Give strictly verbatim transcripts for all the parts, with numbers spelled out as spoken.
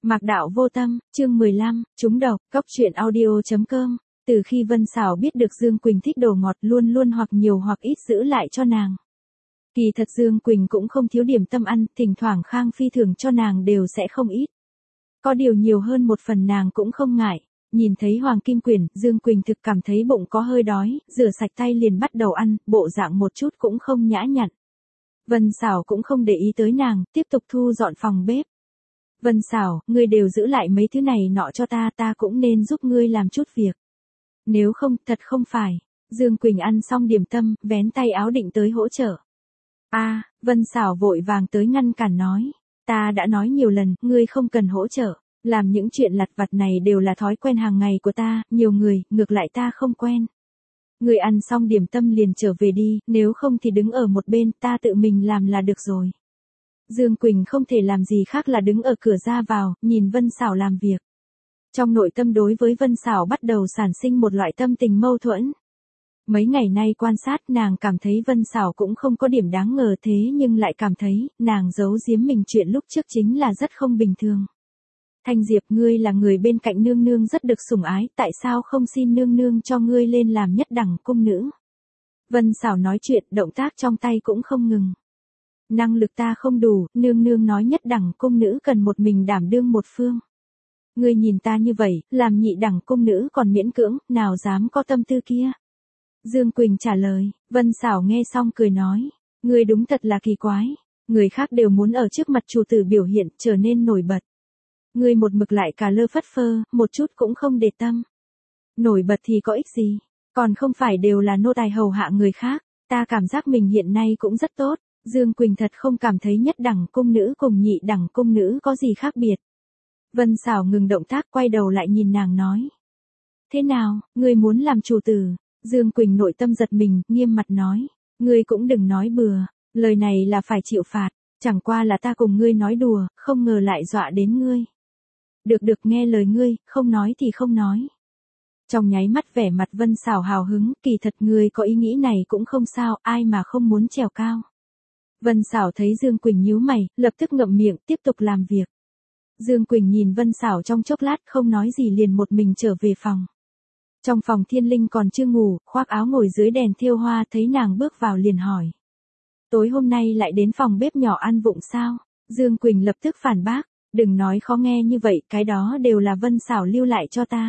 Mạc đạo vô tâm, chương mười lăm, trúng độc, cóc truyện audio.com. Từ khi Vân Sảo biết được Dương Quỳnh thích đồ ngọt luôn luôn hoặc nhiều hoặc ít giữ lại cho nàng. Kỳ thật Dương Quỳnh cũng không thiếu điểm tâm ăn, thỉnh thoảng Khang Phi thường cho nàng đều sẽ không ít. Có điều nhiều hơn một phần nàng cũng không ngại. Nhìn thấy Hoàng Kim Quyển, Dương Quỳnh thực cảm thấy bụng có hơi đói, rửa sạch tay liền bắt đầu ăn, bộ dạng một chút cũng không nhã nhặn. Vân Sảo cũng không để ý tới nàng, tiếp tục thu dọn phòng bếp. Vân Sảo, ngươi đều giữ lại mấy thứ này nọ cho ta, ta cũng nên giúp ngươi làm chút việc. Nếu không, thật không phải. Dương Quỳnh ăn xong điểm tâm, vén tay áo định tới hỗ trợ. A, à, Vân Sảo vội vàng tới ngăn cản nói. Ta đã nói nhiều lần, ngươi không cần hỗ trợ. Làm những chuyện lặt vặt này đều là thói quen hàng ngày của ta, nhiều người, ngược lại ta không quen. Ngươi ăn xong điểm tâm liền trở về đi, nếu không thì đứng ở một bên, ta tự mình làm là được rồi. Dương Quỳnh không thể làm gì khác là đứng ở cửa ra vào, nhìn Vân Sảo làm việc. Trong nội tâm đối với Vân Sảo bắt đầu sản sinh một loại tâm tình mâu thuẫn. Mấy ngày nay quan sát nàng cảm thấy Vân Sảo cũng không có điểm đáng ngờ thế nhưng lại cảm thấy nàng giấu giếm mình chuyện lúc trước chính là rất không bình thường. Thanh Diệp, ngươi là người bên cạnh nương nương rất được sủng ái, tại sao không xin nương nương cho ngươi lên làm nhất đẳng cung nữ? Vân Sảo nói chuyện, động tác trong tay cũng không ngừng. Năng lực ta không đủ, nương nương nói nhất đẳng cung nữ cần một mình đảm đương một phương. Ngươi nhìn ta như vậy, làm nhị đẳng cung nữ còn miễn cưỡng, nào dám có tâm tư kia. Dương Quỳnh trả lời, Vân Sảo nghe xong cười nói, ngươi đúng thật là kỳ quái, người khác đều muốn ở trước mặt chủ tử biểu hiện, trở nên nổi bật. Ngươi một mực lại cả lơ phất phơ, một chút cũng không để tâm. Nổi bật thì có ích gì, còn không phải đều là nô tài hầu hạ người khác, ta cảm giác mình hiện nay cũng rất tốt. Dương Quỳnh thật không cảm thấy nhất đẳng cung nữ cùng nhị đẳng cung nữ có gì khác biệt. Vân Sảo ngừng động tác quay đầu lại nhìn nàng nói. Thế nào, ngươi muốn làm chủ tử? Dương Quỳnh nội tâm giật mình, nghiêm mặt nói. Ngươi cũng đừng nói bừa, lời này là phải chịu phạt, chẳng qua là ta cùng ngươi nói đùa, không ngờ lại dọa đến ngươi. Được được nghe lời ngươi, không nói thì không nói. Trong nháy mắt vẻ mặt Vân Sảo hào hứng, kỳ thật ngươi có ý nghĩ này cũng không sao, ai mà không muốn trèo cao. Vân Sảo thấy Dương Quỳnh nhíu mày, lập tức ngậm miệng, tiếp tục làm việc. Dương Quỳnh nhìn Vân Sảo trong chốc lát không nói gì liền một mình trở về phòng. Trong phòng Thiên Linh còn chưa ngủ, khoác áo ngồi dưới đèn thiêu hoa thấy nàng bước vào liền hỏi. Tối hôm nay lại đến phòng bếp nhỏ ăn vụng sao? Dương Quỳnh lập tức phản bác, đừng nói khó nghe như vậy, cái đó đều là Vân Sảo lưu lại cho ta.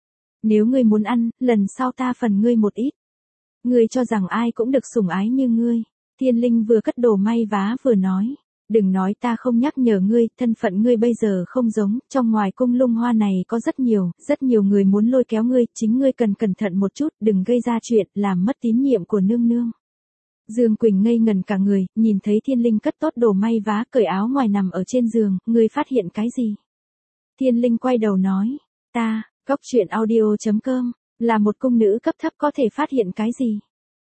Nếu ngươi muốn ăn, lần sau ta phần ngươi một ít. Ngươi cho rằng ai cũng được sủng ái như ngươi. Thiên Linh vừa cất đồ may vá vừa nói, đừng nói ta không nhắc nhở ngươi, thân phận ngươi bây giờ không giống, trong ngoài cung lung hoa này có rất nhiều, rất nhiều người muốn lôi kéo ngươi, chính ngươi cần cẩn thận một chút, đừng gây ra chuyện, làm mất tín nhiệm của nương nương. Dương Quỳnh ngây ngần cả người, nhìn thấy Thiên Linh cất tốt đồ may vá cởi áo ngoài nằm ở trên giường, ngươi phát hiện cái gì? Thiên Linh quay đầu nói, ta, cóc truyện audio.com, là một cung nữ cấp thấp có thể phát hiện cái gì?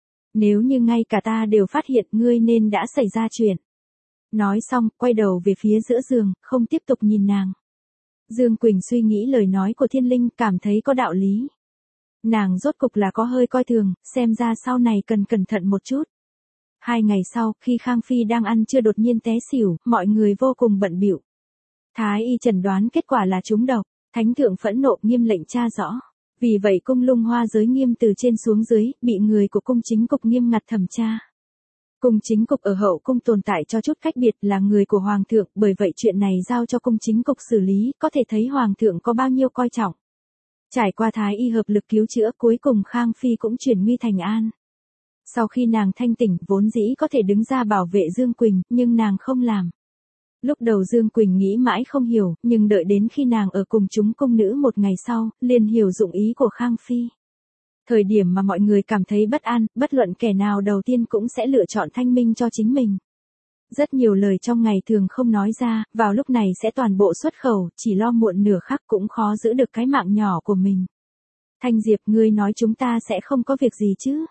Nếu như ngay cả ta đều phát hiện ngươi nên đã xảy ra chuyện. Nói xong, quay đầu về phía giữa giường, không tiếp tục nhìn nàng. Dương Quỳnh suy nghĩ lời nói của Thiên Linh, cảm thấy có đạo lý. Nàng rốt cục là có hơi coi thường, xem ra sau này cần cẩn thận một chút. Hai ngày sau, khi Khang Phi đang ăn trưa đột nhiên té xỉu, mọi người vô cùng bận bịu. Thái y chẩn đoán kết quả là trúng độc, thánh thượng phẫn nộ nghiêm lệnh tra rõ. Vì vậy cung lung hoa giới nghiêm từ trên xuống dưới, bị người của cung chính cục nghiêm ngặt thẩm tra. Cung chính cục ở hậu cung tồn tại cho chút cách biệt là người của hoàng thượng, bởi vậy chuyện này giao cho cung chính cục xử lý, có thể thấy hoàng thượng có bao nhiêu coi trọng. Trải qua thái y hợp lực cứu chữa, cuối cùng Khang Phi cũng chuyển nguy thành an. Sau khi nàng thanh tỉnh, vốn dĩ có thể đứng ra bảo vệ Dương Quỳnh, nhưng nàng không làm. Lúc đầu Dương Quỳnh nghĩ mãi không hiểu, nhưng đợi đến khi nàng ở cùng chúng cung nữ một ngày sau, liền hiểu dụng ý của Khang Phi. Thời điểm mà mọi người cảm thấy bất an, bất luận kẻ nào đầu tiên cũng sẽ lựa chọn thanh minh cho chính mình. Rất nhiều lời trong ngày thường không nói ra, vào lúc này sẽ toàn bộ xuất khẩu, chỉ lo muộn nửa khắc cũng khó giữ được cái mạng nhỏ của mình. Thanh Diệp, ngươi nói chúng ta sẽ không có việc gì chứ?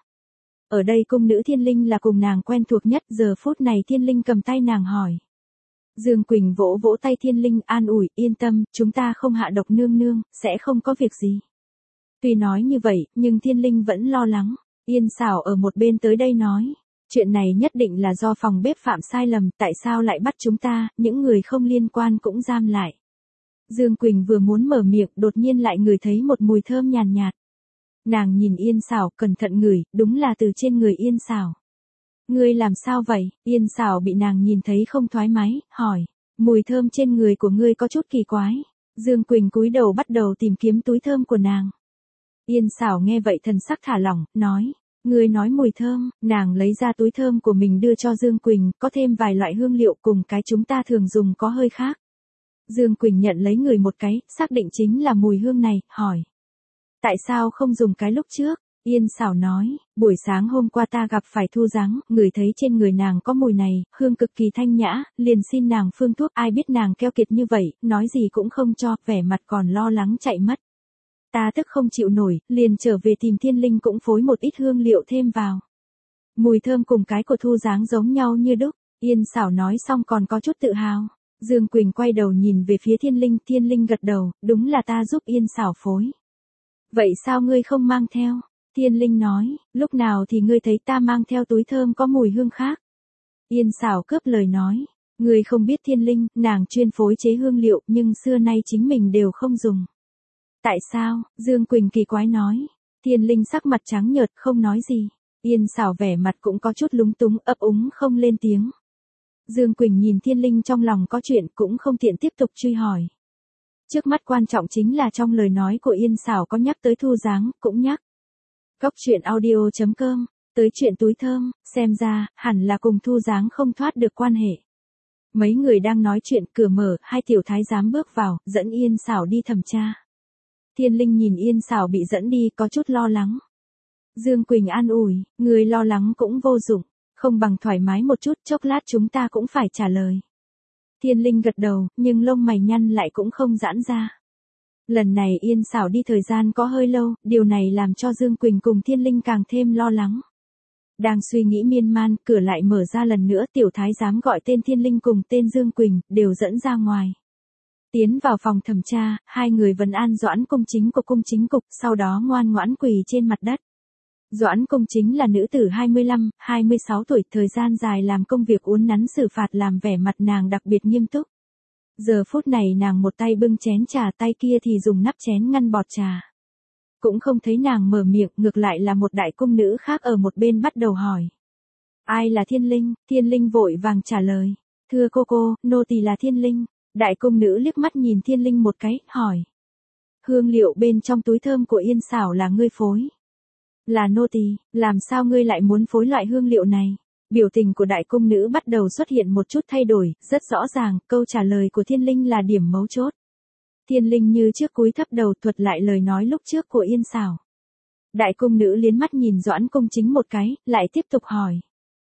Ở đây cung nữ Thiên Linh là cùng nàng quen thuộc nhất, giờ phút này Thiên Linh cầm tay nàng hỏi. Dương Quỳnh vỗ vỗ tay Thiên Linh an ủi, yên tâm, chúng ta không hạ độc nương nương, sẽ không có việc gì. Tuy nói như vậy, nhưng Thiên Linh vẫn lo lắng. Yên Xảo ở một bên tới đây nói, chuyện này nhất định là do phòng bếp phạm sai lầm, tại sao lại bắt chúng ta, những người không liên quan cũng giam lại. Dương Quỳnh vừa muốn mở miệng, đột nhiên lại ngửi thấy một mùi thơm nhàn nhạt, nhạt. Nàng nhìn Yên Sảo, cẩn thận ngửi, đúng là từ trên người Yên Sảo. Ngươi làm sao vậy? Yên Sảo bị nàng nhìn thấy không thoải mái, hỏi. Mùi thơm trên người của ngươi có chút kỳ quái. Dương Quỳnh cúi đầu bắt đầu tìm kiếm túi thơm của nàng. Yên Sảo nghe vậy thần sắc thả lỏng, nói. Ngươi nói mùi thơm, nàng lấy ra túi thơm của mình đưa cho Dương Quỳnh, có thêm vài loại hương liệu cùng cái chúng ta thường dùng có hơi khác. Dương Quỳnh nhận lấy người một cái, xác định chính là mùi hương này, hỏi. Tại sao không dùng cái lúc trước? Yên Sảo nói, buổi sáng hôm qua ta gặp phải Thu Giáng, người thấy trên người nàng có mùi này, hương cực kỳ thanh nhã, liền xin nàng phương thuốc, ai biết nàng keo kiệt như vậy, nói gì cũng không cho, vẻ mặt còn lo lắng chạy mất. Ta tức không chịu nổi, liền trở về tìm Thiên Linh cũng phối một ít hương liệu thêm vào. Mùi thơm cùng cái của Thu Giáng giống nhau như đúc, Yên Sảo nói xong còn có chút tự hào. Dương Quỳnh quay đầu nhìn về phía Thiên Linh, Thiên Linh gật đầu, đúng là ta giúp Yên Sảo phối. Vậy sao ngươi không mang theo? Thiên Linh nói, lúc nào thì ngươi thấy ta mang theo túi thơm có mùi hương khác? Yên Sảo cướp lời nói, ngươi không biết Thiên Linh, nàng chuyên phối chế hương liệu nhưng xưa nay chính mình đều không dùng. Tại sao? Dương Quỳnh kỳ quái nói. Thiên Linh sắc mặt trắng nhợt không nói gì. Yên Sảo vẻ mặt cũng có chút lúng túng ấp úng không lên tiếng. Dương Quỳnh nhìn Thiên Linh trong lòng có chuyện cũng không tiện tiếp tục truy hỏi. Trước mắt quan trọng chính là trong lời nói của Yên Sảo có nhắc tới Thu Giáng, cũng nhắc. Cốc truyện audio chấm com, tới chuyện túi thơm, xem ra, hẳn là cùng Thu Giáng không thoát được quan hệ. Mấy người đang nói chuyện, cửa mở, hai tiểu thái giám bước vào, dẫn Yên Sảo đi thẩm tra. Thiên Linh nhìn Yên Sảo bị dẫn đi có chút lo lắng. Dương Quỳnh an ủi, người lo lắng cũng vô dụng, không bằng thoải mái một chút, chốc lát chúng ta cũng phải trả lời. Thiên Linh gật đầu, nhưng lông mày nhăn lại cũng không giãn ra. Lần này Yên Sảo đi thời gian có hơi lâu, điều này làm cho Dương Quỳnh cùng Thiên Linh càng thêm lo lắng. Đang suy nghĩ miên man, cửa lại mở ra lần nữa, tiểu thái giám gọi tên Thiên Linh cùng tên Dương Quỳnh, đều dẫn ra ngoài. Tiến vào phòng thẩm tra, hai người vấn an Doãn Công Chính của Cung Chính Cục, sau đó ngoan ngoãn quỳ trên mặt đất. Doãn Công Chính là nữ tử hai mươi lăm, hai mươi sáu tuổi, thời gian dài làm công việc uốn nắn xử phạt làm vẻ mặt nàng đặc biệt nghiêm túc. Giờ phút này nàng một tay bưng chén trà, tay kia thì dùng nắp chén ngăn bọt trà. Cũng không thấy nàng mở miệng, ngược lại là một đại cung nữ khác ở một bên bắt đầu hỏi. Ai là Thiên Linh? Thiên Linh vội vàng trả lời. Thưa cô cô, nô tỳ là Thiên Linh. Đại cung nữ liếc mắt nhìn Thiên Linh một cái, hỏi. Hương liệu bên trong túi thơm của Yên Sảo là ngươi phối. Là nô tỳ, làm sao ngươi lại muốn phối loại hương liệu này? Biểu tình của đại cung nữ bắt đầu xuất hiện một chút thay đổi, rất rõ ràng, câu trả lời của Thiên Linh là điểm mấu chốt. Thiên Linh như trước cúi thấp đầu thuật lại lời nói lúc trước của Yên Sảo. Đại cung nữ liến mắt nhìn Doãn Công Chính một cái, lại tiếp tục hỏi.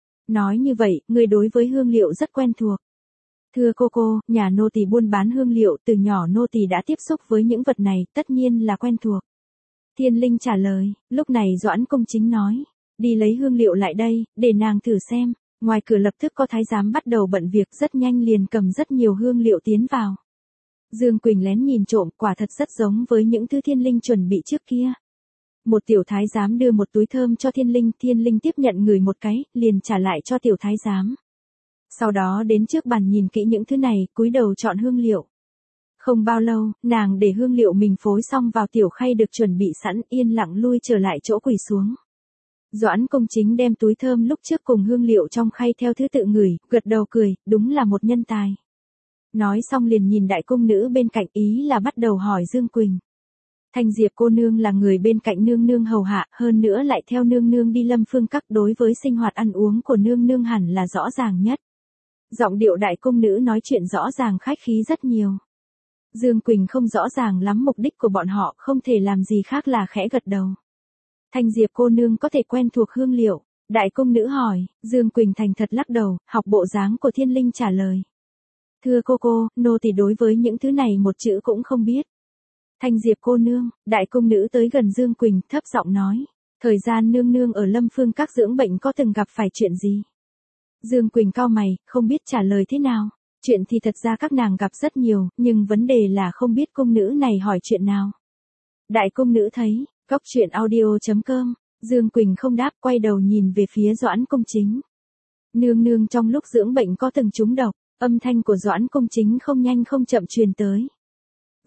Nói như vậy, ngươi đối với hương liệu rất quen thuộc. Thưa cô cô, nhà nô tỳ buôn bán hương liệu, từ nhỏ nô tỳ đã tiếp xúc với những vật này, tất nhiên là quen thuộc. Thiên Linh trả lời, lúc này Doãn Công Chính nói, đi lấy hương liệu lại đây, để nàng thử xem. Ngoài cửa lập tức có thái giám bắt đầu bận việc, rất nhanh liền cầm rất nhiều hương liệu tiến vào. Dương Quỳnh lén nhìn trộm, quả thật rất giống với những thứ Thiên Linh chuẩn bị trước kia. Một tiểu thái giám đưa một túi thơm cho Thiên Linh, Thiên Linh tiếp nhận người một cái, liền trả lại cho tiểu thái giám. Sau đó đến trước bàn nhìn kỹ những thứ này, cúi đầu chọn hương liệu. Không bao lâu, nàng để hương liệu mình phối xong vào tiểu khay được chuẩn bị sẵn, yên lặng lui trở lại chỗ quỳ xuống. Doãn Công Chính đem túi thơm lúc trước cùng hương liệu trong khay theo thứ tự ngửi, gật đầu cười, đúng là một nhân tài. Nói xong liền nhìn đại cung nữ bên cạnh, ý là bắt đầu hỏi Dương Quỳnh. Thanh Diệp cô nương là người bên cạnh nương nương hầu hạ, hơn nữa lại theo nương nương đi Lâm Phương Các, đối với sinh hoạt ăn uống của nương nương hẳn là rõ ràng nhất. Giọng điệu đại cung nữ nói chuyện rõ ràng khách khí rất nhiều. Dương Quỳnh không rõ ràng lắm mục đích của bọn họ, không thể làm gì khác là khẽ gật đầu. Thanh Diệp cô nương có thể quen thuộc hương liệu. Đại cung nữ hỏi, Dương Quỳnh thành thật lắc đầu, học bộ dáng của Thiên Linh trả lời. Thưa cô cô, nô tỳ đối với những thứ này một chữ cũng không biết. Thanh Diệp cô nương, đại cung nữ tới gần Dương Quỳnh, thấp giọng nói. Thời gian nương nương ở Lâm Phương Các dưỡng bệnh có từng gặp phải chuyện gì? Dương Quỳnh cau mày, không biết trả lời thế nào. Chuyện thì thật ra các nàng gặp rất nhiều, nhưng vấn đề là không biết cung nữ này hỏi chuyện nào. Đại cung nữ thấy, cốc truyện audio chấm com, Dương Quỳnh không đáp, quay đầu nhìn về phía Doãn Công Chính. Nương nương trong lúc dưỡng bệnh có từng trúng độc, âm thanh của Doãn Công Chính không nhanh không chậm truyền tới.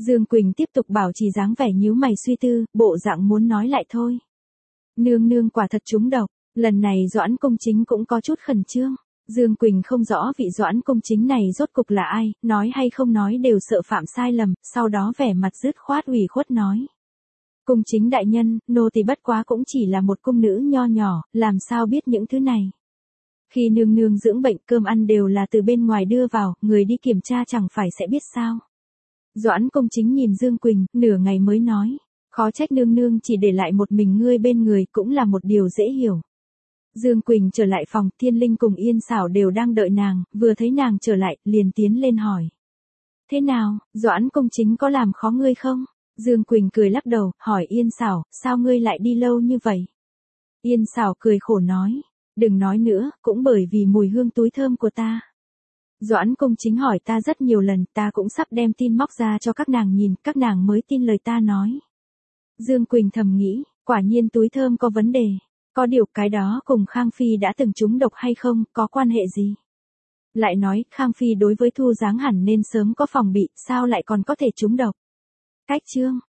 Dương Quỳnh tiếp tục bảo trì dáng vẻ nhíu mày suy tư, bộ dạng muốn nói lại thôi. Nương nương quả thật trúng độc, lần này Doãn Công Chính cũng có chút khẩn trương. Dương Quỳnh không rõ vị Doãn Công Chính này rốt cục là ai, nói hay không nói đều sợ phạm sai lầm, sau đó vẻ mặt dứt khoát ủy khuất nói. Cung Chính đại nhân, nô tỳ bất quá cũng chỉ là một cung nữ nho nhỏ, làm sao biết những thứ này. Khi nương nương dưỡng bệnh cơm ăn đều là từ bên ngoài đưa vào, người đi kiểm tra chẳng phải sẽ biết sao. Doãn Công Chính nhìn Dương Quỳnh, nửa ngày mới nói, khó trách nương nương chỉ để lại một mình ngươi bên người cũng là một điều dễ hiểu. Dương Quỳnh trở lại phòng, Thiên Linh cùng Yên Xảo đều đang đợi nàng, vừa thấy nàng trở lại, liền tiến lên hỏi. Thế nào, Doãn Công Chính có làm khó ngươi không? Dương Quỳnh cười lắc đầu, hỏi Yên Xảo, sao ngươi lại đi lâu như vậy? Yên Xảo cười khổ nói, đừng nói nữa, cũng bởi vì mùi hương túi thơm của ta. Doãn Công Chính hỏi ta rất nhiều lần, ta cũng sắp đem tin móc ra cho các nàng nhìn, các nàng mới tin lời ta nói. Dương Quỳnh thầm nghĩ, quả nhiên túi thơm có vấn đề. Có điều cái đó cùng Khang Phi đã từng trúng độc hay không, có quan hệ gì? Lại nói, Khang Phi đối với Thu Giáng hẳn nên sớm có phòng bị, sao lại còn có thể trúng độc? Cách chương,